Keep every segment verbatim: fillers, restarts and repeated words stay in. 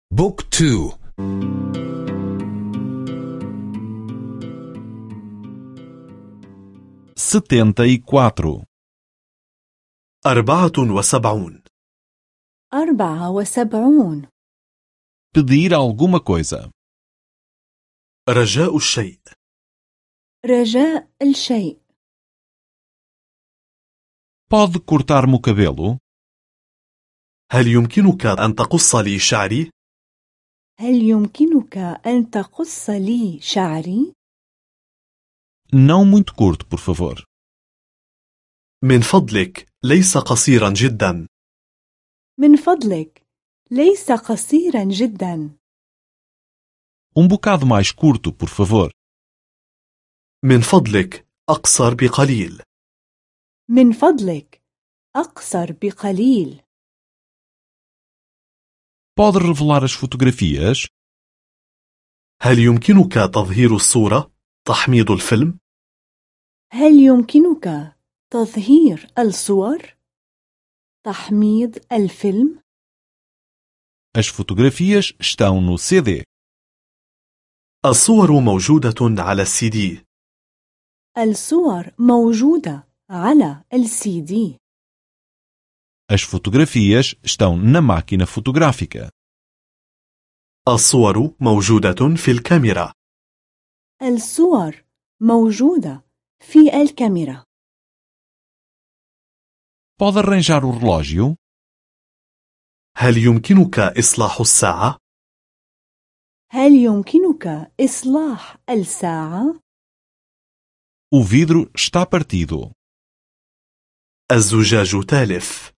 بوك تو. setenta e quatro. أربعة وسبعون. أربعة وسبعون. Pedir alguma coisa. رجاء الشيء. رجاء الشيء. Pode cortar-me o cabelo? هل يمكنك أن تقص لي شعري؟ هل يمكنك أن تقص لي شعري؟ Não muito curto, por favor. من فضلك، ليس قصيرا جدا. من فضلك، ليس قصيرا جدا. Um bocado mais curto, por favor. من فضلك، أقصر بقليل. من فضلك، أقصر بقليل. Pode revelar as fotografias? هل يمكنك تظهير الصورة؟ تحميض الفيلم؟ هل يمكنك تظهير الصور؟ تحميض الفيلم؟ As fotografias estão no C D. الصور موجودة على السي دي. الصور موجودة على السي دي. As fotografias estão na máquina fotográfica. الصور موجودة في الكاميرا. الصور موجودة في الكاميرا. Pode arranjar o relógio? هل يمكنك إصلاح الساعة؟ هل يمكنك إصلاح الساعة؟ O vidro está partido. الزجاج تالف.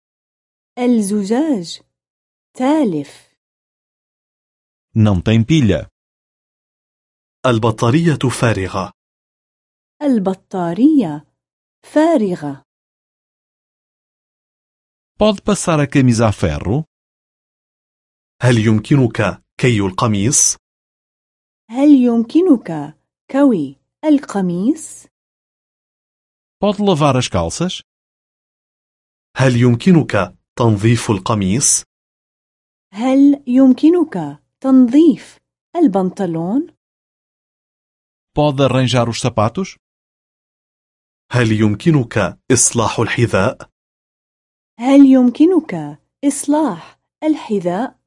الزجاج تالف. Não tem pilha. البطارية فارغة. البطارية فارغة. Pode passar a camisa a ferro? هل يمكنك كي القميص؟ هل يمكنك كوي القميص؟ Pode lavar as calças? هل يمكنك تنظيف القميص؟ هل يمكنك تنظيف البنطلون؟ Pode arranjar os sapatos? هل يمكنك إصلاح الحذاء؟ هل يمكنك إصلاح الحذاء؟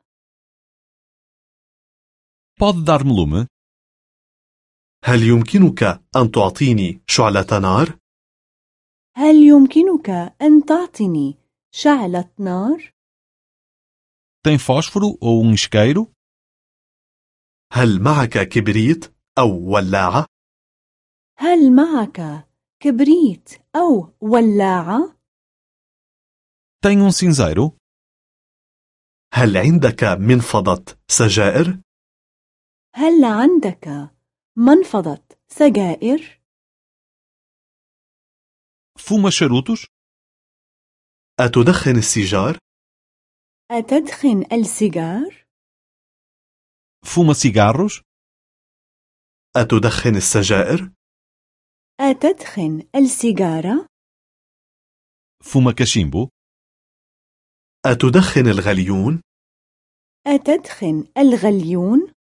Pode dar-me lume? هل يمكنك أن تعطيني شعلة نار؟ هل يمكنك أن تعطيني شعلة نار؟ Tem fósforo ou um isqueiro? هل معك كبريت أو ولاعة؟ هل معك كبريت أو ولاعة؟ Tem um cinzeiro? هل عندك منفضة سجائر؟ هل عندك منفضة سجائر؟ Fuma charutos? أتدخن السيجار؟ أتدخن السيجار؟ Fuma cigarros? أتدخن السجائر؟ أتدخن السيجارة؟ Fuma cachimbo? أتدخن الغليون؟ أتدخن الغليون؟